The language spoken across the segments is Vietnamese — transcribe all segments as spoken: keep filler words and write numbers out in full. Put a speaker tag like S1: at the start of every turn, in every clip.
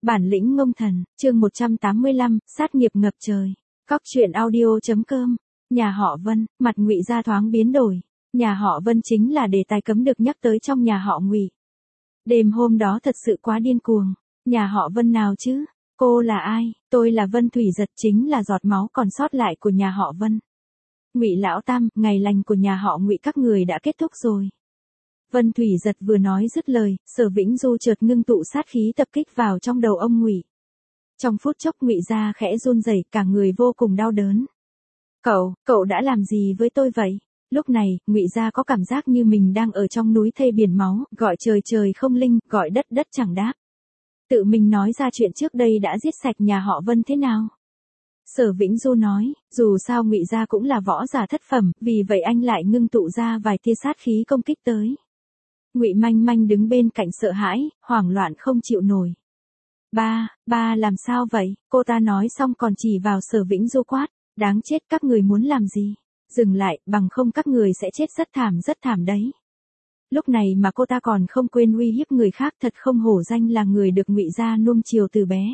S1: Bản lĩnh ngông thần, chương một trăm tám mươi lăm, sát nghiệp ngập trời. Cóc truyện audio.com. Nhà họ Vân, mặt Ngụy gia thoáng biến đổi. Nhà họ Vân chính là đề tài cấm được nhắc tới trong nhà họ Ngụy. Đêm hôm đó thật sự quá điên cuồng. Nhà họ Vân nào chứ? Cô là ai? Tôi là Vân Thủy Giật, chính là giọt máu còn sót lại của nhà họ Vân. Ngụy lão tam, ngày lành của nhà họ Ngụy các người đã kết thúc rồi. Vân Thủy Giật vừa nói dứt lời, Sở Vĩnh Du chợt ngưng tụ sát khí tập kích vào trong đầu ông Ngụy. Trong phút chốc Ngụy gia khẽ run rẩy, cả người vô cùng đau đớn. Cậu, cậu đã làm gì với tôi vậy? Lúc này, Ngụy gia có cảm giác như mình đang ở trong núi thây biển máu, gọi trời trời không linh, gọi đất đất chẳng đáp. Tự mình nói ra chuyện trước đây đã giết sạch nhà họ Vân thế nào? Sở Vĩnh Du nói, dù sao Ngụy gia cũng là võ giả thất phẩm, vì vậy anh lại ngưng tụ ra vài tia sát khí công kích tới. Ngụy Manh Manh đứng bên cạnh sợ hãi, hoảng loạn không chịu nổi. Ba, ba làm sao vậy? Cô ta nói xong còn chỉ vào Sở Vĩnh Du quát, đáng chết, các người muốn làm gì? Dừng lại, bằng không các người sẽ chết rất thảm rất thảm đấy. Lúc này mà cô ta còn không quên uy hiếp người khác, thật không hổ danh là người được Ngụy gia nuông chiều từ bé.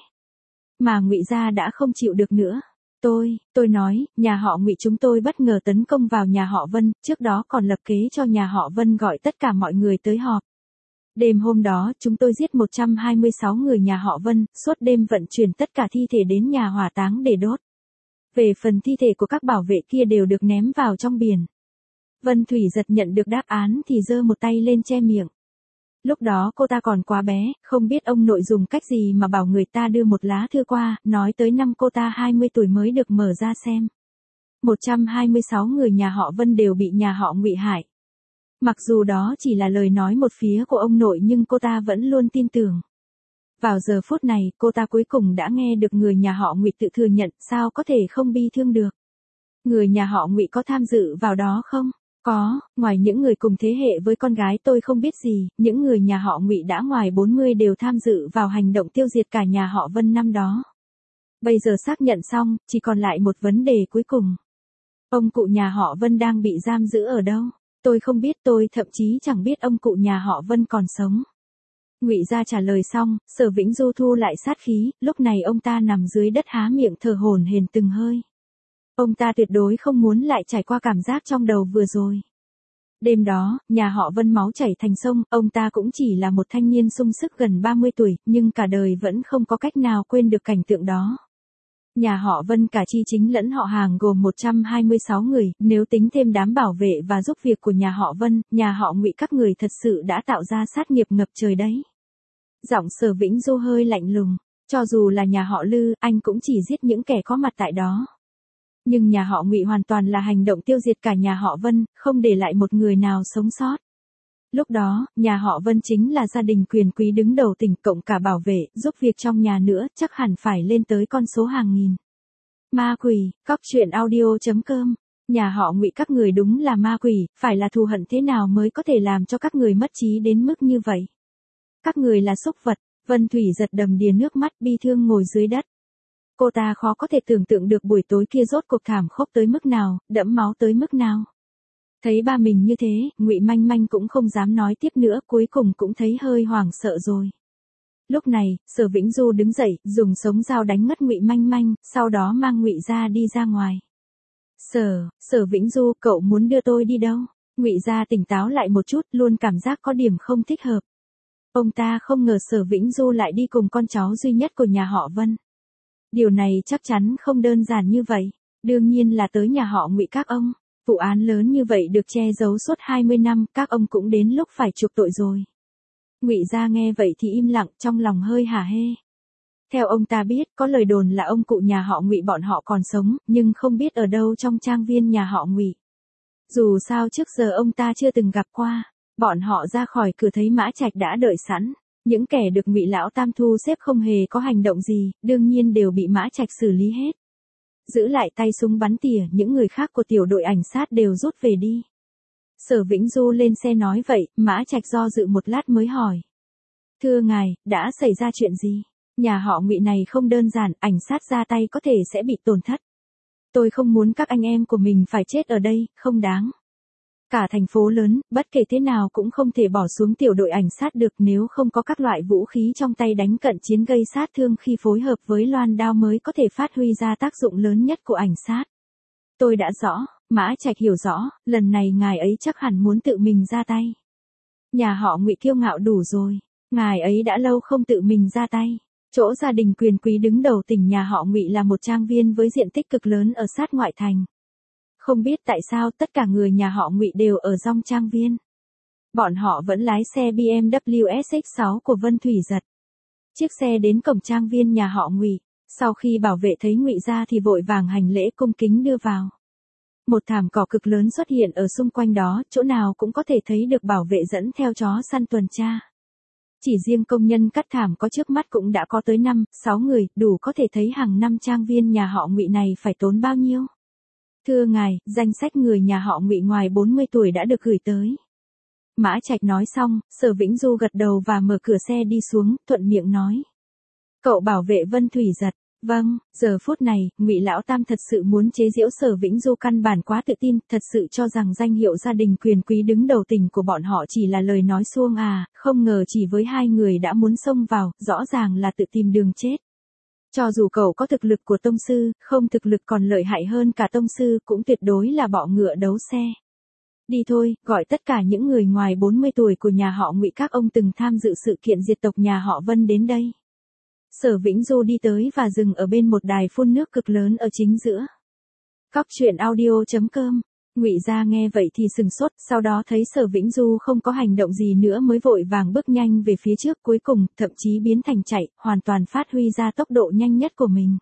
S1: Mà Ngụy gia đã không chịu được nữa. Tôi, tôi nói, nhà họ Ngụy chúng tôi bất ngờ tấn công vào nhà họ Vân, trước đó còn lập kế cho nhà họ Vân gọi tất cả mọi người tới họp. Đêm hôm đó, chúng tôi giết một trăm hai mươi sáu người nhà họ Vân, suốt đêm vận chuyển tất cả thi thể đến nhà hỏa táng để đốt. Về phần thi thể của các bảo vệ kia đều được ném vào trong biển. Vân Thủy Giật nhận được đáp án thì giơ một tay lên che miệng. Lúc đó cô ta còn quá bé, không biết ông nội dùng cách gì mà bảo người ta đưa một lá thư qua, nói tới năm cô ta hai mươi tuổi mới được mở ra xem. một trăm hai mươi sáu người nhà họ Vân đều bị nhà họ Ngụy hại. Mặc dù đó chỉ là lời nói một phía của ông nội nhưng cô ta vẫn luôn tin tưởng. Vào giờ phút này, cô ta cuối cùng đã nghe được người nhà họ Ngụy tự thừa nhận, sao có thể không bi thương được. Người nhà họ Ngụy có tham dự vào đó không? Có, ngoài những người cùng thế hệ với con gái tôi không biết gì, những người nhà họ Ngụy đã ngoài bốn mươi đều tham dự vào hành động tiêu diệt cả nhà họ Vân năm đó. Bây giờ xác nhận xong, chỉ còn lại một vấn đề cuối cùng. Ông cụ nhà họ Vân đang bị giam giữ ở đâu? Tôi không biết, tôi thậm chí chẳng biết ông cụ nhà họ Vân còn sống. Ngụy gia trả lời xong, Sở Vĩnh Du thu lại sát khí, lúc này ông ta nằm dưới đất há miệng thở hổn hển từng hơi. Ông ta tuyệt đối không muốn lại trải qua cảm giác trong đầu vừa rồi. Đêm đó, nhà họ Vân máu chảy thành sông, ông ta cũng chỉ là một thanh niên sung sức gần ba mươi tuổi, nhưng cả đời vẫn không có cách nào quên được cảnh tượng đó. Nhà họ Vân cả chi chính lẫn họ hàng gồm một trăm hai mươi sáu người, nếu tính thêm đám bảo vệ và giúp việc của nhà họ Vân, nhà họ Ngụy các người thật sự đã tạo ra sát nghiệp ngập trời đấy. Giọng Sở Vĩnh Du hơi lạnh lùng, cho dù là nhà họ Lư, anh cũng chỉ giết những kẻ có mặt tại đó. Nhưng nhà họ Ngụy hoàn toàn là hành động tiêu diệt cả nhà họ Vân, không để lại một người nào sống sót. Lúc đó, nhà họ Vân chính là gia đình quyền quý đứng đầu tỉnh, cộng cả bảo vệ, giúp việc trong nhà nữa, chắc hẳn phải lên tới con số hàng nghìn. Ma quỷ, cóc truyện audio.com. Nhà họ Ngụy các người đúng là ma quỷ, phải là thù hận thế nào mới có thể làm cho các người mất trí đến mức như vậy? Các người là súc vật. Vân Thủy Giật đầm đìa nước mắt bi thương ngồi dưới đất. Cô ta khó có thể tưởng tượng được buổi tối kia rốt cuộc thảm khốc tới mức nào, đẫm máu tới mức nào. Thấy ba mình như thế, Ngụy Manh Manh cũng không dám nói tiếp nữa, cuối cùng cũng thấy hơi hoảng sợ rồi. Lúc này, Sở Vĩnh Du đứng dậy, dùng sống dao đánh ngất Ngụy Manh Manh, sau đó mang Ngụy gia đi ra ngoài. Sở, Sở Vĩnh Du, cậu muốn đưa tôi đi đâu? Ngụy gia tỉnh táo lại một chút, luôn cảm giác có điểm không thích hợp. Ông ta không ngờ Sở Vĩnh Du lại đi cùng con cháu duy nhất của nhà họ Vân. Điều này chắc chắn không đơn giản như vậy, đương nhiên là tới nhà họ Ngụy các ông. Vụ án lớn như vậy được che giấu suốt hai mươi năm, các ông cũng đến lúc phải chuộc tội rồi. Ngụy gia nghe vậy thì im lặng, trong lòng hơi hả hê. Theo ông ta biết, có lời đồn là ông cụ nhà họ Ngụy bọn họ còn sống, nhưng không biết ở đâu trong trang viên nhà họ Ngụy. Dù sao trước giờ ông ta chưa từng gặp qua, bọn họ ra khỏi cửa thấy Mã Trạch đã đợi sẵn. Những kẻ được Ngụy lão tam thu xếp không hề có hành động gì, đương nhiên đều bị Mã Trạch xử lý hết. Giữ lại tay súng bắn tỉa, những người khác của tiểu đội ảnh sát đều rút về đi. Sở Vĩnh Du lên xe nói vậy, Mã Trạch do dự một lát mới hỏi. Thưa ngài, đã xảy ra chuyện gì? Nhà họ Ngụy này không đơn giản, ảnh sát ra tay có thể sẽ bị tổn thất. Tôi không muốn các anh em của mình phải chết ở đây, không đáng. Cả thành phố lớn, bất kể thế nào cũng không thể bỏ xuống tiểu đội ảnh sát được, nếu không có các loại vũ khí trong tay đánh cận chiến gây sát thương khi phối hợp với loan đao mới có thể phát huy ra tác dụng lớn nhất của ảnh sát. Tôi đã rõ, Mã Trạch hiểu rõ, lần này ngài ấy chắc hẳn muốn tự mình ra tay. Nhà họ Ngụy kiêu ngạo đủ rồi, ngài ấy đã lâu không tự mình ra tay. Chỗ gia đình quyền quý đứng đầu tỉnh nhà họ Ngụy là một trang viên với diện tích cực lớn ở sát ngoại thành. Không biết tại sao tất cả người nhà họ Ngụy đều ở trong trang viên. Bọn họ vẫn lái xe bê em vê ét ích sáu của Vân Thủy Giật. Chiếc xe đến cổng trang viên nhà họ Ngụy, sau khi bảo vệ thấy Ngụy ra thì vội vàng hành lễ cung kính đưa vào. Một thảm cỏ cực lớn xuất hiện ở xung quanh đó, chỗ nào cũng có thể thấy được bảo vệ dẫn theo chó săn tuần tra. Chỉ riêng công nhân cắt thảm có trước mắt cũng đã có tới năm, sáu người, đủ có thể thấy hàng năm trang viên nhà họ Ngụy này phải tốn bao nhiêu. Thưa ngài, danh sách người nhà họ Ngụy ngoài bốn mươi tuổi đã được gửi tới. Mã Trạch nói xong, Sở Vĩnh Du gật đầu và mở cửa xe đi xuống, thuận miệng nói. Cậu bảo vệ Vân Thủy Giật. Vâng, giờ phút này, Ngụy Lão Tam thật sự muốn chế giễu Sở Vĩnh Du, căn bản quá tự tin, thật sự cho rằng danh hiệu gia đình quyền quý đứng đầu tỉnh của bọn họ chỉ là lời nói suông à, không ngờ chỉ với hai người đã muốn xông vào, rõ ràng là tự tìm đường chết. Cho dù cậu có thực lực của tông sư, không thực lực còn lợi hại hơn cả tông sư cũng tuyệt đối là bọ ngựa đấu xe. Đi thôi, gọi tất cả những người ngoài bốn mươi tuổi của nhà họ Ngụy các ông từng tham dự sự kiện diệt tộc nhà họ Vân đến đây. Sở Vĩnh Du đi tới và dừng ở bên một đài phun nước cực lớn ở chính giữa. Cóc truyện audio chấm com. Ngụy Gia nghe vậy thì sừng sốt, sau đó thấy Sở Vĩnh Du không có hành động gì nữa mới vội vàng bước nhanh về phía trước, cuối cùng thậm chí biến thành chạy, hoàn toàn phát huy ra tốc độ nhanh nhất của mình.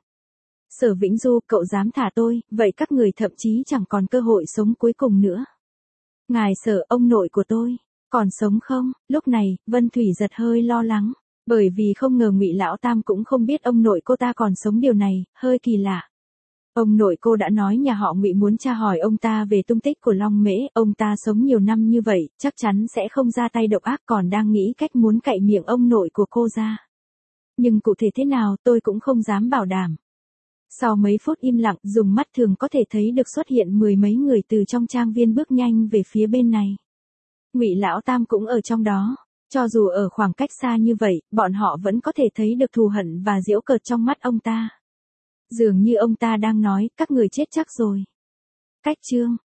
S1: Sở Vĩnh Du, cậu dám thả tôi, vậy các người thậm chí chẳng còn cơ hội sống cuối cùng nữa. Ngài Sở, ông nội của tôi còn sống không? Lúc này, Vân Thủy Giật hơi lo lắng. Bởi vì không ngờ Ngụy Lão Tam cũng không biết ông nội cô ta còn sống, điều này hơi kỳ lạ. Ông nội cô đã nói nhà họ Ngụy muốn tra hỏi ông ta về tung tích của Long Mễ, ông ta sống nhiều năm như vậy, chắc chắn sẽ không ra tay độc ác, còn đang nghĩ cách muốn cạy miệng ông nội của cô ra. Nhưng cụ thể thế nào tôi cũng không dám bảo đảm. Sau mấy phút im lặng, dùng mắt thường có thể thấy được xuất hiện mười mấy người từ trong trang viên bước nhanh về phía bên này. Ngụy Lão Tam cũng ở trong đó. Cho dù ở khoảng cách xa như vậy, bọn họ vẫn có thể thấy được thù hận và giễu cợt trong mắt ông ta. Dường như ông ta đang nói, các người chết chắc rồi. Cách chương